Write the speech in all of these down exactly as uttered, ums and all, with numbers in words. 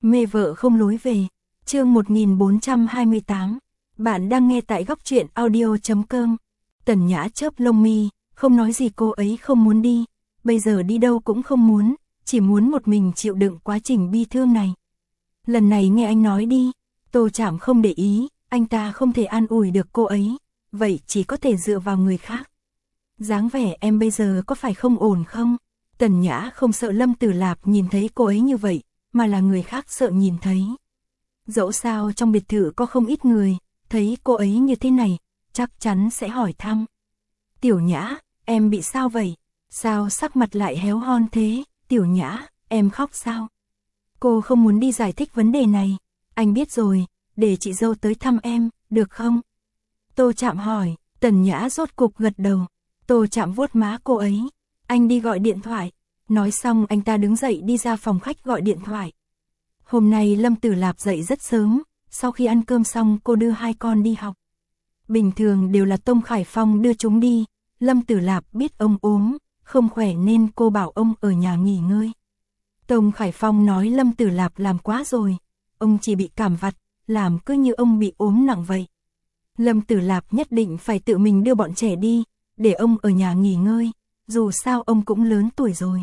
Mê vợ không lối về. Chương một nghìn bốn trăm hai mươi tám. Bạn đang nghe tại góc truyện audio chấm com. Tần Nhã chớp lông mi, không nói gì, cô ấy không muốn đi, bây giờ đi đâu cũng không muốn, chỉ muốn một mình chịu đựng quá trình bi thương này. Lần này nghe anh nói đi. Tô Trạm không để ý, anh ta không thể an ủi được cô ấy, vậy chỉ có thể dựa vào người khác. Dáng vẻ em bây giờ có phải không ổn không? Tần Nhã không sợ Lâm Tử Lạp nhìn thấy cô ấy như vậy, mà là người khác sợ nhìn thấy. Dẫu sao trong biệt thự có không ít người, thấy cô ấy như thế này, chắc chắn sẽ hỏi thăm. Tiểu Nhã, em bị sao vậy? Sao sắc mặt lại héo hon thế? Tiểu Nhã, em khóc sao? Cô không muốn đi giải thích vấn đề này. Anh biết rồi, để chị dâu tới thăm em, được không? Tô Trạm hỏi. Tần Nhã rốt cục gật đầu. Tô Trạm vuốt má cô ấy. Anh đi gọi điện thoại. Nói xong anh ta đứng dậy đi ra phòng khách gọi điện thoại. Hôm nay Lâm Tử Lạp dậy rất sớm, sau khi ăn cơm xong cô đưa hai con đi học. Bình thường đều là Tông Khải Phong đưa chúng đi, Lâm Tử Lạp biết ông ốm, không khỏe nên cô bảo ông ở nhà nghỉ ngơi. Tông Khải Phong nói Lâm Tử Lạp làm quá rồi, ông chỉ bị cảm vặt, làm cứ như ông bị ốm nặng vậy. Lâm Tử Lạp nhất định phải tự mình đưa bọn trẻ đi, để ông ở nhà nghỉ ngơi, dù sao ông cũng lớn tuổi rồi.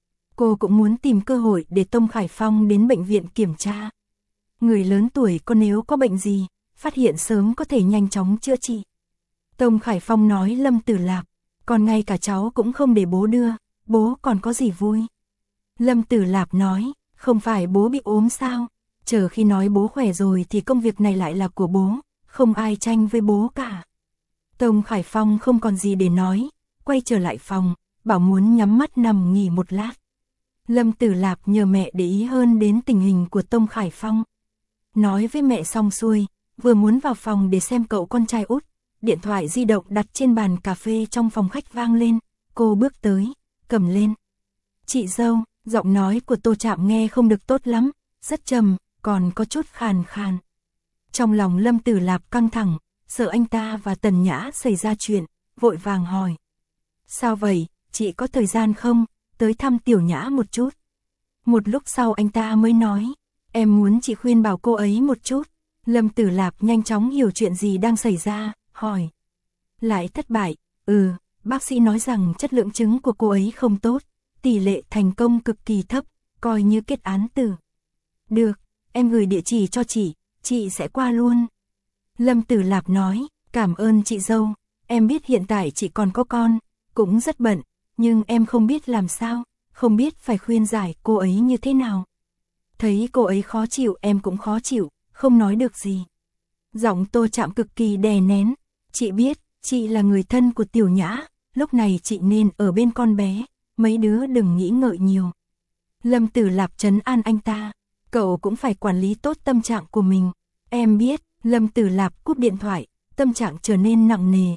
Cô cũng muốn tìm cơ hội để Tông Khải Phong đến bệnh viện kiểm tra. Người lớn tuổi có nếu có bệnh gì, phát hiện sớm có thể nhanh chóng chữa trị. Tông Khải Phong nói Lâm Tử Lạp, còn ngay cả cháu cũng không để bố đưa, bố còn có gì vui. Lâm Tử Lạp nói, không phải bố bị ốm sao, chờ khi nói bố khỏe rồi thì công việc này lại là của bố, không ai tranh với bố cả. Tông Khải Phong không còn gì để nói, quay trở lại phòng, bảo muốn nhắm mắt nằm nghỉ một lát. Lâm Tử Lạp nhờ mẹ để ý hơn đến tình hình của Tông Khải Phong. Nói với mẹ xong xuôi, vừa muốn vào phòng để xem cậu con trai út, điện thoại di động đặt trên bàn cà phê trong phòng khách vang lên, cô bước tới, cầm lên. Chị dâu, giọng nói của Tô Trạm nghe không được tốt lắm, rất trầm, còn có chút khàn khàn. Trong lòng Lâm Tử Lạp căng thẳng, sợ anh ta và Tần Nhã xảy ra chuyện, vội vàng hỏi. Sao vậy, chị có thời gian không, tới thăm Tiểu Nhã một chút. Một lúc sau anh ta mới nói, em muốn chị khuyên bảo cô ấy một chút. Lâm Tử Lạp nhanh chóng hiểu chuyện gì đang xảy ra, hỏi. Lại thất bại, ừ, bác sĩ nói rằng chất lượng trứng của cô ấy không tốt, tỷ lệ thành công cực kỳ thấp, coi như kết án tử. Được, em gửi địa chỉ cho chị, chị sẽ qua luôn. Lâm Tử Lạp nói, cảm ơn chị dâu, em biết hiện tại chị còn có con, cũng rất bận, nhưng em không biết làm sao, không biết phải khuyên giải cô ấy như thế nào. Thấy cô ấy khó chịu em cũng khó chịu, không nói được gì. Giọng Tô Trạm cực kỳ đè nén, chị biết, chị là người thân của Tiểu Nhã, lúc này chị nên ở bên con bé, mấy đứa đừng nghĩ ngợi nhiều. Lâm Tử Lạp trấn an anh ta, cậu cũng phải quản lý tốt tâm trạng của mình. Em biết. Lâm Tử Lạp cúp điện thoại, tâm trạng trở nên nặng nề.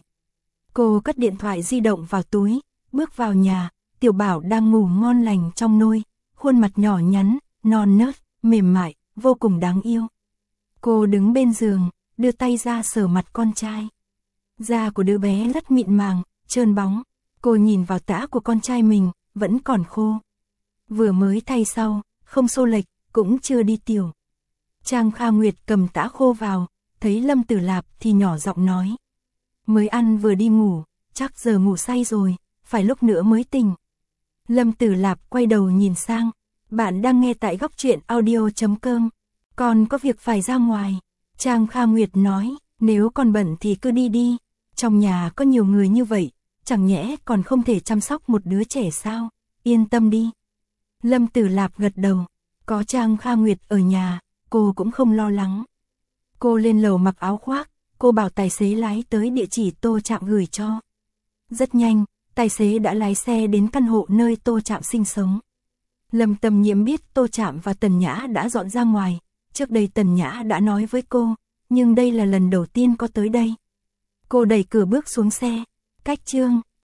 Cô cất điện thoại di động vào túi, bước vào nhà, Tiểu Bảo đang ngủ ngon lành trong nôi, khuôn mặt nhỏ nhắn, non nớt, mềm mại, vô cùng đáng yêu. Cô đứng bên giường, đưa tay ra sờ mặt con trai. Da của đứa bé rất mịn màng, trơn bóng, cô nhìn vào tã của con trai mình, vẫn còn khô. Vừa mới thay sau, không xô lệch, cũng chưa đi tiểu. Trang Kha Nguyệt cầm tã khô vào, thấy Lâm Tử Lạp thì nhỏ giọng nói. Mới ăn vừa đi ngủ, chắc giờ ngủ say rồi, phải lúc nữa mới tỉnh. Lâm Tử Lạp quay đầu nhìn sang, bạn đang nghe tại góc truyện audio chấm com. Còn có việc phải ra ngoài. Trang Kha Nguyệt nói, nếu còn bận thì cứ đi đi, trong nhà có nhiều người như vậy, chẳng nhẽ còn không thể chăm sóc một đứa trẻ sao, yên tâm đi. Lâm Tử Lạp gật đầu, có Trang Kha Nguyệt ở nhà, cô cũng không lo lắng. Cô lên lầu mặc áo khoác, cô bảo tài xế lái tới địa chỉ Tô Trạm gửi cho. Rất nhanh, tài xế đã lái xe đến căn hộ nơi Tô Trạm sinh sống. Lâm Tâm Nhiễm biết Tô Trạm và Tần Nhã đã dọn ra ngoài, trước đây Tần Nhã đã nói với cô, nhưng đây là lần đầu tiên có tới đây. Cô đẩy cửa bước xuống xe, cách chương,